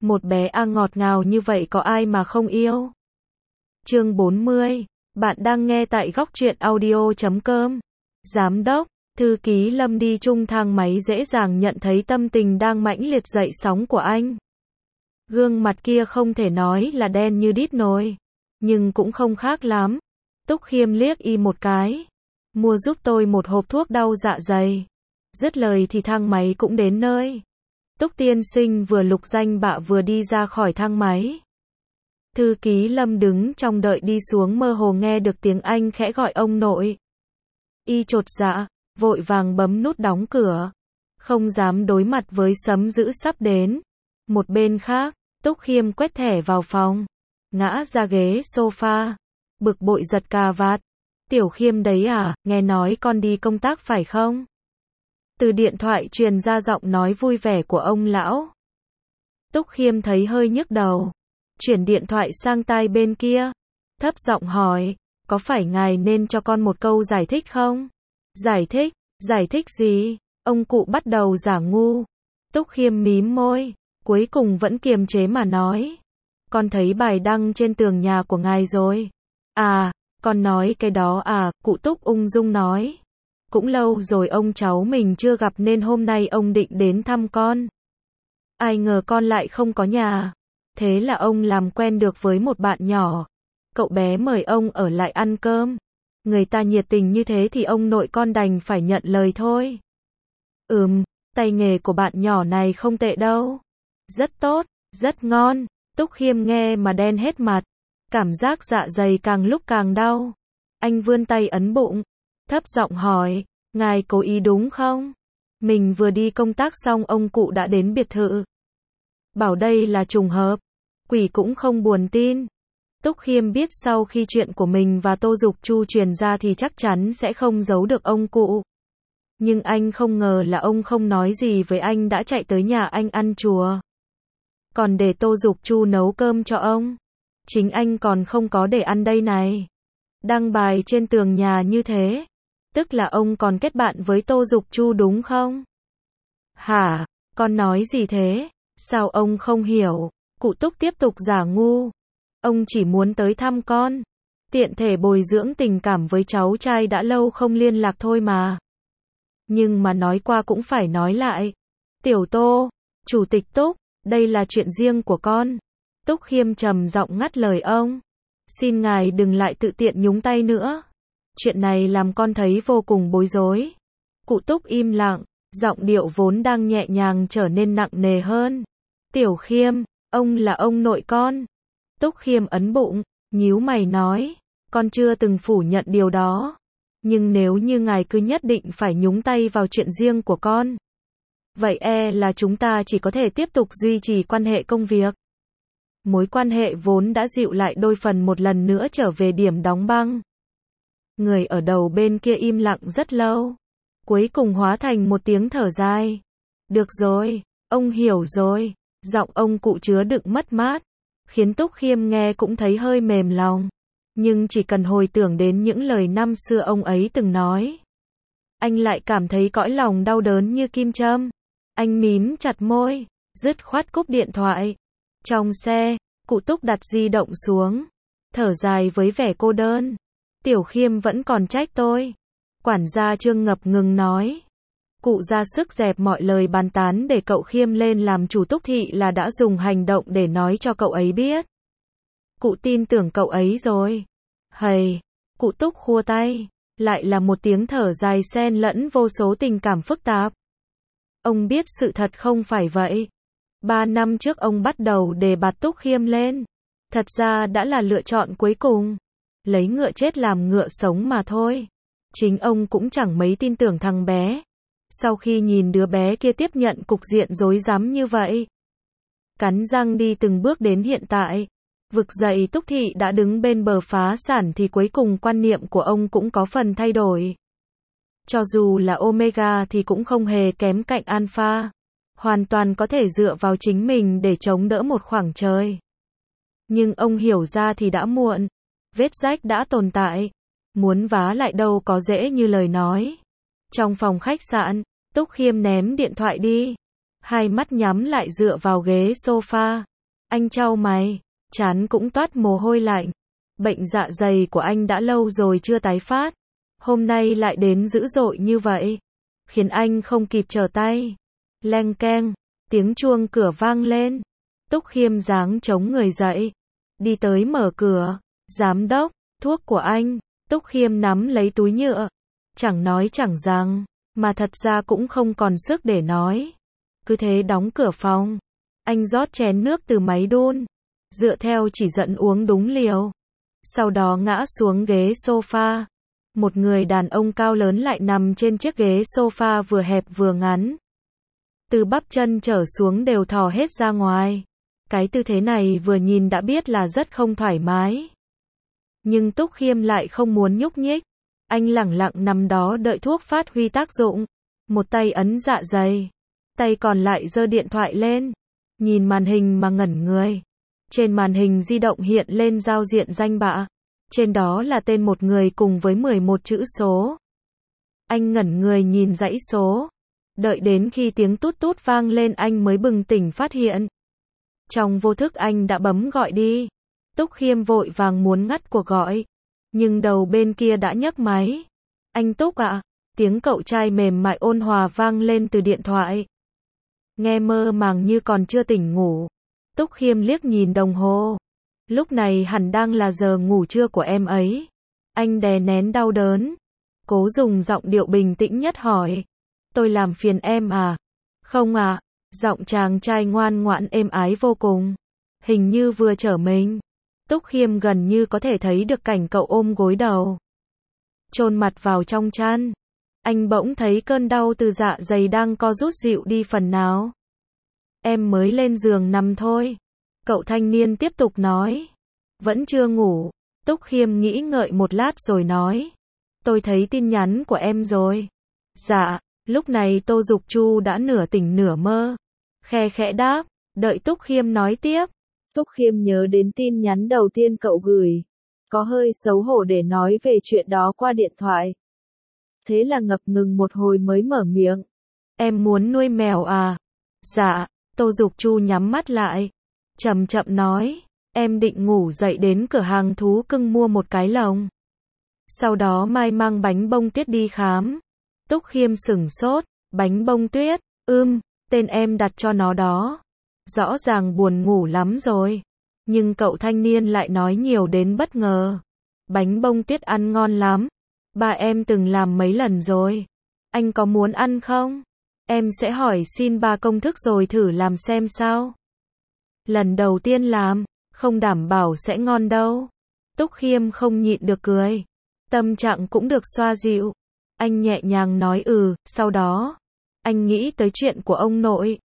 Một bé A ngọt ngào như vậy có ai mà không yêu. Chương 40. Bạn đang nghe tại góc truyện audio.com. Giám đốc, thư ký Lâm đi chung thang máy dễ dàng nhận thấy tâm tình đang mãnh liệt dậy sóng của anh. Gương mặt kia không thể nói là đen như đít nồi, nhưng cũng không khác lắm. Túc Khiêm liếc y một cái. Mua giúp tôi một hộp thuốc đau dạ dày. Dứt lời thì thang máy cũng đến nơi. Túc tiên sinh vừa lục danh bạ vừa đi ra khỏi thang máy. Thư ký Lâm đứng trong đợi đi xuống mơ hồ nghe được tiếng anh khẽ gọi ông nội. Y chột dạ, vội vàng bấm nút đóng cửa. Không dám đối mặt với sấm dữ sắp đến. Một bên khác, Túc Khiêm quét thẻ vào phòng. Ngã ra ghế sofa. Bực bội giật cà vạt. Tiểu Khiêm đấy à, nghe nói con đi công tác phải không? Từ điện thoại truyền ra giọng nói vui vẻ của ông lão. Túc Khiêm thấy hơi nhức đầu. Chuyển điện thoại sang tai bên kia. Thấp giọng hỏi, có phải ngài nên cho con một câu giải thích không? Giải thích gì? Ông cụ bắt đầu giả ngu. Túc Khiêm mím môi, cuối cùng vẫn kiềm chế mà nói. Con thấy bài đăng trên tường nhà của ngài rồi. À, con nói cái đó à, cụ Túc ung dung nói. Cũng lâu rồi ông cháu mình chưa gặp nên hôm nay ông định đến thăm con. Ai ngờ con lại không có nhà. Thế là ông làm quen được với một bạn nhỏ. Cậu bé mời ông ở lại ăn cơm. Người ta nhiệt tình như thế thì ông nội con đành phải nhận lời thôi. Tay nghề của bạn nhỏ này không tệ đâu. Rất tốt, rất ngon. Túc Khiêm nghe mà đen hết mặt. Cảm giác dạ dày càng lúc càng đau. Anh vươn tay ấn bụng. Thấp giọng hỏi, ngài cố ý đúng không? Mình vừa đi công tác xong ông cụ đã đến biệt thự. Bảo đây là trùng hợp. Quỷ cũng không buồn tin. Túc Khiêm biết sau khi chuyện của mình và Tô Dục Chu truyền ra thì chắc chắn sẽ không giấu được ông cụ. Nhưng anh không ngờ là ông không nói gì với anh đã chạy tới nhà anh ăn chùa. Còn để Tô Dục Chu nấu cơm cho ông. Chính anh còn không có để ăn đây này. Đăng bài trên tường nhà như thế. Tức là ông còn kết bạn với Tô Dục Chu đúng không? Hả? Con nói gì thế? Sao ông không hiểu? Cụ Túc tiếp tục giả ngu. Ông chỉ muốn tới thăm con. Tiện thể bồi dưỡng tình cảm với cháu trai đã lâu không liên lạc thôi mà. Nhưng mà nói qua cũng phải nói lại. Tiểu Tô, Chủ tịch Túc, đây là chuyện riêng của con. Túc Khiêm trầm giọng ngắt lời ông. Xin ngài đừng lại tự tiện nhúng tay nữa. Chuyện này làm con thấy vô cùng bối rối. Cụ Túc im lặng, giọng điệu vốn đang nhẹ nhàng trở nên nặng nề hơn. Tiểu Khiêm, ông là ông nội con. Túc Khiêm ấn bụng, nhíu mày nói, con chưa từng phủ nhận điều đó. Nhưng nếu như ngài cứ nhất định phải nhúng tay vào chuyện riêng của con, vậy là chúng ta chỉ có thể tiếp tục duy trì quan hệ công việc. Mối quan hệ vốn đã dịu lại đôi phần một lần nữa trở về điểm đóng băng. Người ở đầu bên kia im lặng rất lâu. Cuối cùng hóa thành một tiếng thở dài. Được rồi, ông hiểu rồi. Giọng ông cụ chứa đựng mất mát. Khiến Túc Khiêm nghe cũng thấy hơi mềm lòng. Nhưng chỉ cần hồi tưởng đến những lời năm xưa ông ấy từng nói. Anh lại cảm thấy cõi lòng đau đớn như kim châm. Anh mím chặt môi, dứt khoát cúp điện thoại. Trong xe, cụ Túc đặt di động xuống. Thở dài với vẻ cô đơn. Tiểu Khiêm vẫn còn trách tôi. Quản gia Trương ngập ngừng nói. Cụ ra sức dẹp mọi lời bàn tán để cậu Khiêm lên làm chủ Túc thị là đã dùng hành động để nói cho cậu ấy biết. Cụ tin tưởng cậu ấy rồi. Hầy, cụ Túc khua tay. Lại là một tiếng thở dài xen lẫn vô số tình cảm phức tạp. Ông biết sự thật không phải vậy. 3 năm trước ông bắt đầu đề bạt Túc Khiêm lên. Thật ra đã là lựa chọn cuối cùng. Lấy ngựa chết làm ngựa sống mà thôi. Chính ông cũng chẳng mấy tin tưởng thằng bé. Sau khi nhìn đứa bé kia tiếp nhận cục diện rối rắm như vậy. Cắn răng đi từng bước đến hiện tại. Vực dậy Túc thị đã đứng bên bờ phá sản thì cuối cùng quan niệm của ông cũng có phần thay đổi. Cho dù là Omega thì cũng không hề kém cạnh Alpha. Hoàn toàn có thể dựa vào chính mình để chống đỡ một khoảng trời. Nhưng ông hiểu ra thì đã muộn. Vết rách đã tồn tại. Muốn vá lại đâu có dễ như lời nói. Trong phòng khách sạn, Túc Khiêm ném điện thoại đi. Hai mắt nhắm lại dựa vào ghế sofa. Anh chau mày, trán cũng toát mồ hôi lạnh. Bệnh dạ dày của anh đã lâu rồi chưa tái phát. Hôm nay lại đến dữ dội như vậy. Khiến anh không kịp trở tay. Leng keng, tiếng chuông cửa vang lên. Túc Khiêm giáng chống người dậy. Đi tới mở cửa. Giám đốc, thuốc của anh. Túc Khiêm nắm lấy túi nhựa. Chẳng nói chẳng rằng, mà thật ra cũng không còn sức để nói. Cứ thế đóng cửa phòng. Anh rót chén nước từ máy đun. Dựa theo chỉ dẫn uống đúng liều. Sau đó ngã xuống ghế sofa. Một người đàn ông cao lớn lại nằm trên chiếc ghế sofa vừa hẹp vừa ngắn. Từ bắp chân trở xuống đều thò hết ra ngoài. Cái tư thế này vừa nhìn đã biết là rất không thoải mái. Nhưng Túc Khiêm lại không muốn nhúc nhích. Anh lẳng lặng nằm đó đợi thuốc phát huy tác dụng. Một tay ấn dạ dày. Tay còn lại giơ điện thoại lên. Nhìn màn hình mà ngẩn người. Trên màn hình di động hiện lên giao diện danh bạ. Trên đó là tên một người cùng với 11 chữ số. Anh ngẩn người nhìn dãy số. Đợi đến khi tiếng tút tút vang lên anh mới bừng tỉnh phát hiện. Trong vô thức anh đã bấm gọi đi. Túc Khiêm vội vàng muốn ngắt cuộc gọi. Nhưng đầu bên kia đã nhấc máy. Anh Túc ạ. Tiếng cậu trai mềm mại ôn hòa vang lên từ điện thoại. Nghe mơ màng như còn chưa tỉnh ngủ. Túc Khiêm liếc nhìn đồng hồ. Lúc này hẳn đang là giờ ngủ trưa của em ấy. Anh đè nén đau đớn. Cố dùng giọng điệu bình tĩnh nhất hỏi. Tôi làm phiền em à? Không ạ. Giọng chàng trai ngoan ngoãn êm ái vô cùng. Hình như vừa trở mình. Túc Khiêm gần như có thể thấy được cảnh cậu ôm gối đầu. Chôn mặt vào trong chăn. Anh bỗng thấy cơn đau từ dạ dày đang co rút dịu đi phần nào. Em mới lên giường nằm thôi. Cậu thanh niên tiếp tục nói. Vẫn chưa ngủ. Túc Khiêm nghĩ ngợi một lát rồi nói. Tôi thấy tin nhắn của em rồi. Dạ, lúc này Tô Dục Chu đã nửa tỉnh nửa mơ. Khe khẽ đáp, đợi Túc Khiêm nói tiếp. Túc Khiêm nhớ đến tin nhắn đầu tiên cậu gửi. Có hơi xấu hổ để nói về chuyện đó qua điện thoại. Thế là ngập ngừng một hồi mới mở miệng. Em muốn nuôi mèo à? Dạ, Tô Dục Chu nhắm mắt lại. Chậm chậm nói, em định ngủ dậy đến cửa hàng thú cưng mua một cái lồng. Sau đó mai mang bánh bông tuyết đi khám. Túc Khiêm sửng sốt, bánh bông tuyết, tên em đặt cho nó đó. Rõ ràng buồn ngủ lắm rồi. Nhưng cậu thanh niên lại nói nhiều đến bất ngờ. Bánh bông tuyết ăn ngon lắm. Ba em từng làm mấy lần rồi. Anh có muốn ăn không? Em sẽ hỏi xin ba công thức rồi thử làm xem sao. Lần đầu tiên làm, không đảm bảo sẽ ngon đâu. Túc Khiêm không nhịn được cười. Tâm trạng cũng được xoa dịu. Anh nhẹ nhàng nói sau đó. Anh nghĩ tới chuyện của ông nội.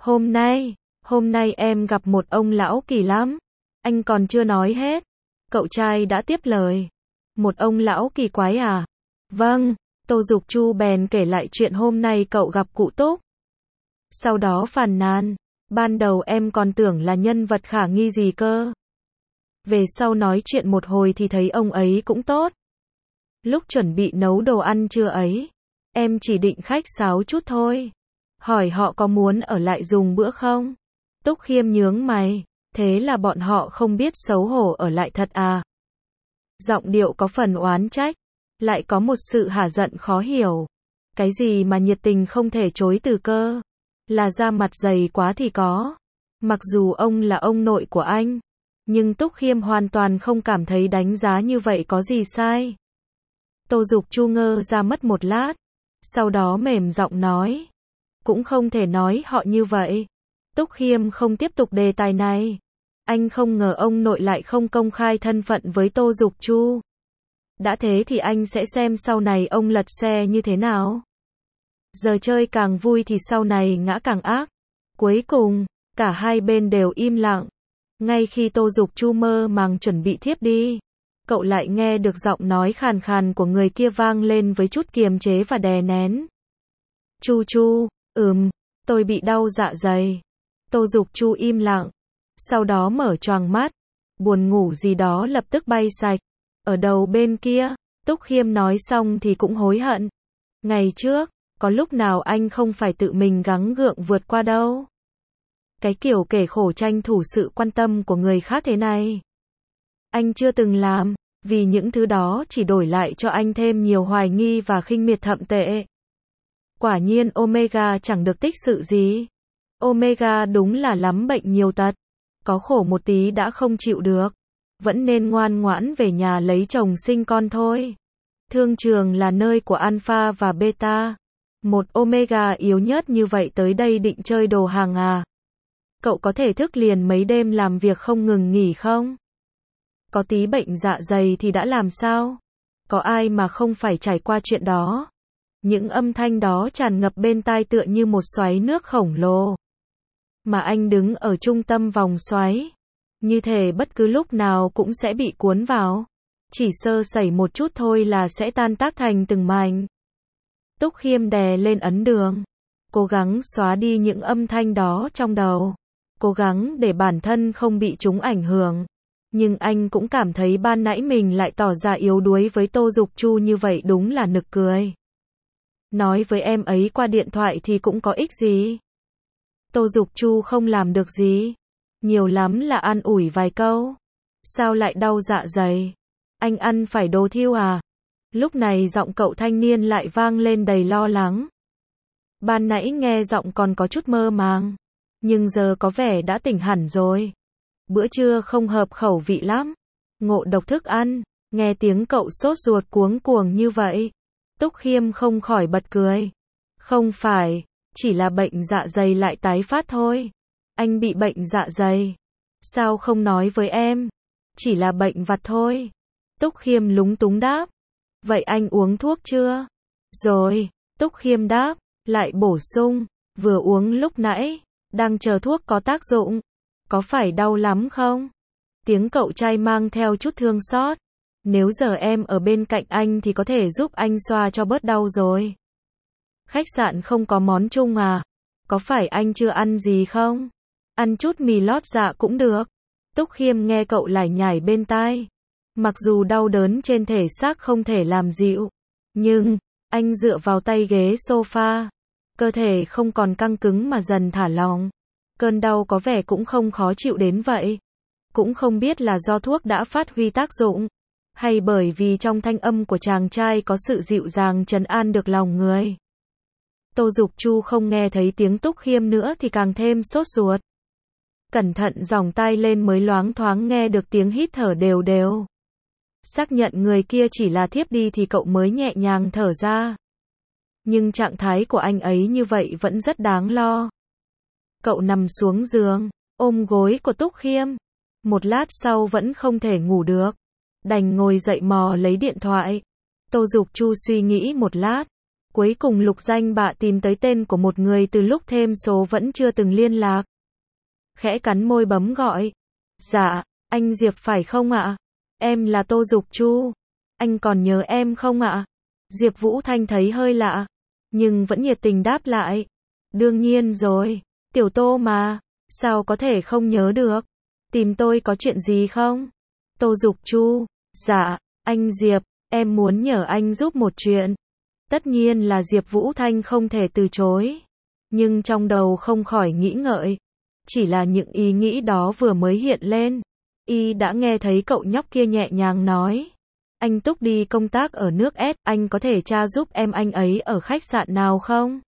Hôm nay em gặp một ông lão kỳ lắm. Anh còn chưa nói hết. Cậu trai đã tiếp lời. Một ông lão kỳ quái à? Vâng, Tô Dục Chu bèn kể lại chuyện hôm nay cậu gặp cụ Túc. Sau đó phàn nàn. Ban đầu em còn tưởng là nhân vật khả nghi gì cơ. Về sau nói chuyện một hồi thì thấy ông ấy cũng tốt. Lúc chuẩn bị nấu đồ ăn trưa ấy, em chỉ định khách sáo chút thôi. Hỏi họ có muốn ở lại dùng bữa không? Túc Khiêm nhướng mày. Thế là bọn họ không biết xấu hổ ở lại thật à? Giọng điệu có phần oán trách. Lại có một sự hả giận khó hiểu. Cái gì mà nhiệt tình không thể chối từ cơ? Là da mặt dày quá thì có. Mặc dù ông là ông nội của anh. Nhưng Túc Khiêm hoàn toàn không cảm thấy đánh giá như vậy có gì sai. Tô Dục Chu ngơ ra mất một lát. Sau đó mềm giọng nói. Cũng không thể nói họ như vậy. Túc Khiêm không tiếp tục đề tài này. Anh không ngờ ông nội lại không công khai thân phận với Tô Dục Chu. Đã thế thì anh sẽ xem sau này ông lật xe như thế nào. Giờ chơi càng vui thì sau này ngã càng ác. Cuối cùng, cả hai bên đều im lặng. Ngay khi Tô Dục Chu mơ màng chuẩn bị thiếp đi, cậu lại nghe được giọng nói khàn khàn của người kia vang lên với chút kiềm chế và đè nén. Chu Chu, tôi bị đau dạ dày. Tô Dục Chu im lặng. Sau đó mở choàng mắt. Buồn ngủ gì đó lập tức bay sạch. Ở đầu bên kia, Túc Khiêm nói xong thì cũng hối hận. Ngày trước, có lúc nào anh không phải tự mình gắng gượng vượt qua đâu. Cái kiểu kể khổ tranh thủ sự quan tâm của người khác thế này. Anh chưa từng làm, vì những thứ đó chỉ đổi lại cho anh thêm nhiều hoài nghi và khinh miệt thậm tệ. Quả nhiên Omega chẳng được tích sự gì. Omega đúng là lắm bệnh nhiều tật. Có khổ một tí đã không chịu được. Vẫn nên ngoan ngoãn về nhà lấy chồng sinh con thôi. Thương trường là nơi của Alpha và Beta. Một Omega yếu nhớt như vậy tới đây định chơi đồ hàng à? Cậu có thể thức liền mấy đêm làm việc không ngừng nghỉ không? Có tí bệnh dạ dày thì đã làm sao? Có ai mà không phải trải qua chuyện đó? Những âm thanh đó tràn ngập bên tai tựa như một xoáy nước khổng lồ. Mà anh đứng ở trung tâm vòng xoáy. Như thể bất cứ lúc nào cũng sẽ bị cuốn vào. Chỉ sơ sẩy một chút thôi là sẽ tan tác thành từng mảnh. Túc Khiêm đè lên ấn đường. Cố gắng xóa đi những âm thanh đó trong đầu. Cố gắng để bản thân không bị chúng ảnh hưởng. Nhưng anh cũng cảm thấy ban nãy mình lại tỏ ra yếu đuối với Tô Dục Chu như vậy đúng là nực cười. Nói với em ấy qua điện thoại thì cũng có ích gì. Tô Dục Chu không làm được gì. Nhiều lắm là an ủi vài câu. Sao lại đau dạ dày? Anh ăn phải đồ thiêu à? Lúc này giọng cậu thanh niên lại vang lên đầy lo lắng. Ban nãy nghe giọng còn có chút mơ màng. Nhưng giờ có vẻ đã tỉnh hẳn rồi. Bữa trưa không hợp khẩu vị lắm. Ngộ độc thức ăn. Nghe tiếng cậu sốt ruột cuống cuồng như vậy. Túc Khiêm không khỏi bật cười. Không phải, chỉ là bệnh dạ dày lại tái phát thôi. Anh bị bệnh dạ dày. Sao không nói với em? Chỉ là bệnh vặt thôi. Túc Khiêm lúng túng đáp. Vậy anh uống thuốc chưa? Rồi, Túc Khiêm đáp, lại bổ sung, vừa uống lúc nãy, đang chờ thuốc có tác dụng. Có phải đau lắm không? Tiếng cậu trai mang theo chút thương xót. Nếu giờ em ở bên cạnh anh thì có thể giúp anh xoa cho bớt đau rồi. Khách sạn không có món chung à? Có phải anh chưa ăn gì không? Ăn chút mì lót dạ cũng được. Túc Khiêm nghe cậu lải nhải bên tai. Mặc dù đau đớn trên thể xác không thể làm dịu, nhưng anh dựa vào tay ghế sofa, cơ thể không còn căng cứng mà dần thả lỏng. Cơn đau có vẻ cũng không khó chịu đến vậy. Cũng không biết là do thuốc đã phát huy tác dụng, hay bởi vì trong thanh âm của chàng trai có sự dịu dàng trấn an được lòng người. Tô Dục Chu không nghe thấy tiếng Túc Khiêm nữa thì càng thêm sốt ruột. Cẩn thận giòng tai lên mới loáng thoáng nghe được tiếng hít thở đều đều. Xác nhận người kia chỉ là thiếp đi thì cậu mới nhẹ nhàng thở ra. Nhưng trạng thái của anh ấy như vậy vẫn rất đáng lo. Cậu nằm xuống giường, ôm gối của Túc Khiêm. Một lát sau vẫn không thể ngủ được. Đành ngồi dậy mò lấy điện thoại. Tô Dục Chu suy nghĩ một lát. Cuối cùng lục danh bạ tìm tới tên của một người từ lúc thêm số vẫn chưa từng liên lạc. Khẽ cắn môi bấm gọi. Dạ, anh Diệp phải không ạ? Em là Tô Dục Chu. Anh còn nhớ em không ạ? Diệp Vũ Thanh thấy hơi lạ, nhưng vẫn nhiệt tình đáp lại. Đương nhiên rồi, tiểu Tô mà, sao có thể không nhớ được? Tìm tôi có chuyện gì không? Tô Dục Chu, dạ, anh Diệp, em muốn nhờ anh giúp một chuyện. Tất nhiên là Diệp Vũ Thanh không thể từ chối. Nhưng trong đầu không khỏi nghĩ ngợi. Chỉ là những ý nghĩ đó vừa mới hiện lên. Y đã nghe thấy cậu nhóc kia nhẹ nhàng nói. Anh Túc đi công tác ở nước S, anh có thể tra giúp em anh ấy ở khách sạn nào không?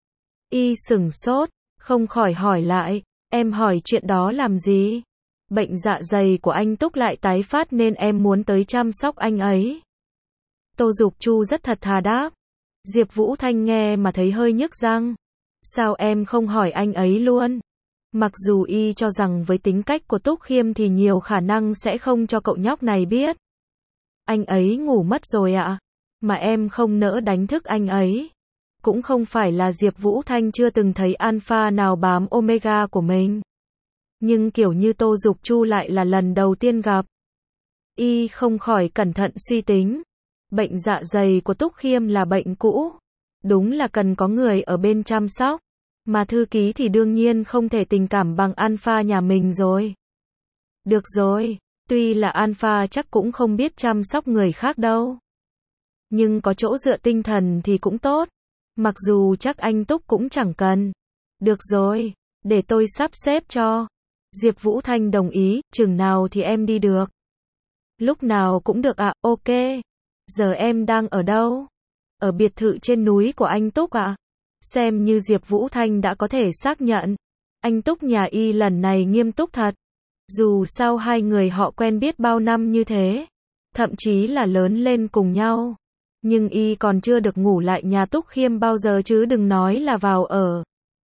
Y sửng sốt, không khỏi hỏi lại, em hỏi chuyện đó làm gì? Bệnh dạ dày của anh Túc lại tái phát nên em muốn tới chăm sóc anh ấy. Tô Dục Chu rất thật thà đáp. Diệp Vũ Thanh nghe mà thấy hơi nhức răng. Sao em không hỏi anh ấy luôn? Mặc dù y cho rằng với tính cách của Túc Khiêm thì nhiều khả năng sẽ không cho cậu nhóc này biết. Anh ấy ngủ mất rồi ạ. Mà em không nỡ đánh thức anh ấy. Cũng không phải là Diệp Vũ Thanh chưa từng thấy alpha nào bám omega của mình. Nhưng kiểu như Tô Dục Chu lại là lần đầu tiên gặp. Y không khỏi cẩn thận suy tính. Bệnh dạ dày của Túc Khiêm là bệnh cũ. Đúng là cần có người ở bên chăm sóc. Mà thư ký thì đương nhiên không thể tình cảm bằng alpha nhà mình rồi. Được rồi, tuy là alpha chắc cũng không biết chăm sóc người khác đâu. Nhưng có chỗ dựa tinh thần thì cũng tốt. Mặc dù chắc anh Túc cũng chẳng cần. Được rồi, Để tôi sắp xếp cho. Diệp Vũ Thanh đồng ý, chừng nào thì em đi được? Lúc nào cũng được ạ, ok. Giờ em đang ở đâu? Ở biệt thự trên núi của anh Túc ạ. Xem như Diệp Vũ Thanh đã có thể xác nhận. Anh Túc nhà y lần này nghiêm túc thật. Dù sao hai người họ quen biết bao năm như thế. Thậm chí là lớn lên cùng nhau. Nhưng y còn chưa được ngủ lại nhà Túc Khiêm bao giờ chứ đừng nói là vào ở.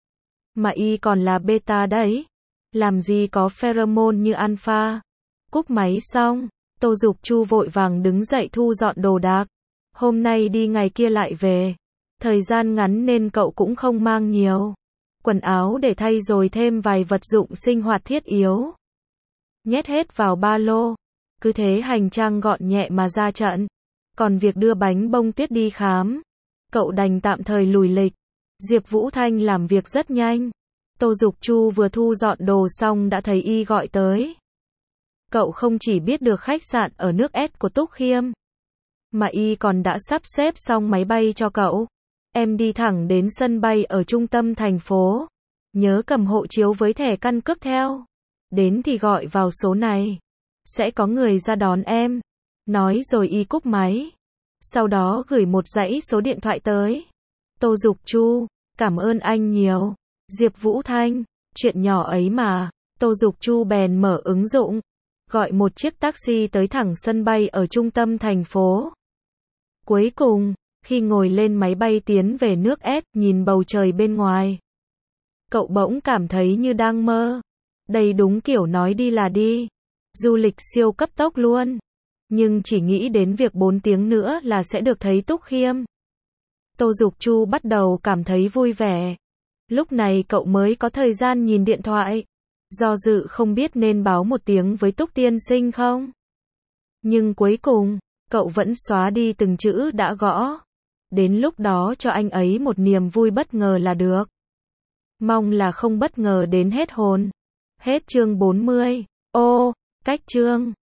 Mà y còn là beta đấy. Làm gì có pheromone như alpha. Cúp máy xong, Tô Dục Chu vội vàng đứng dậy thu dọn đồ đạc. Hôm nay đi ngày kia lại về. Thời gian ngắn nên cậu cũng không mang nhiều quần áo để thay rồi thêm vài vật dụng sinh hoạt thiết yếu. Nhét hết vào ba lô. Cứ thế hành trang gọn nhẹ mà ra trận. Còn việc đưa bánh bông tuyết đi khám, cậu đành tạm thời lùi lịch. Diệp Vũ Thanh làm việc rất nhanh. Tô Dục Chu vừa thu dọn đồ xong đã thấy y gọi tới. Cậu không chỉ biết được khách sạn ở nước S của Túc Khiêm, mà y còn đã sắp xếp xong máy bay cho cậu. Em đi thẳng đến sân bay ở trung tâm thành phố. Nhớ cầm hộ chiếu với thẻ căn cước theo. Đến thì gọi vào số này. Sẽ có người ra đón em. Nói rồi y cúp máy. Sau đó gửi một dãy số điện thoại tới. Tô Dục Chu, cảm ơn anh nhiều. Diệp Vũ Thanh, chuyện nhỏ ấy mà. Tô Dục Chu bèn mở ứng dụng. Gọi một chiếc taxi tới thẳng sân bay ở trung tâm thành phố. Cuối cùng, khi ngồi lên máy bay tiến về nước S, nhìn bầu trời bên ngoài, cậu bỗng cảm thấy như đang mơ. Đây đúng kiểu nói đi là đi. Du lịch siêu cấp tốc luôn. Nhưng chỉ nghĩ đến việc 4 tiếng nữa là sẽ được thấy Túc Khiêm. Tô Dục Chu bắt đầu cảm thấy vui vẻ. Lúc này cậu mới có thời gian nhìn điện thoại. Do dự không biết nên báo một tiếng với Túc tiên sinh không. Nhưng cuối cùng, cậu vẫn xóa đi từng chữ đã gõ. Đến lúc đó cho anh ấy một niềm vui bất ngờ là được. Mong là không bất ngờ đến hết hồn. Hết chương 40. Ô, cách chương.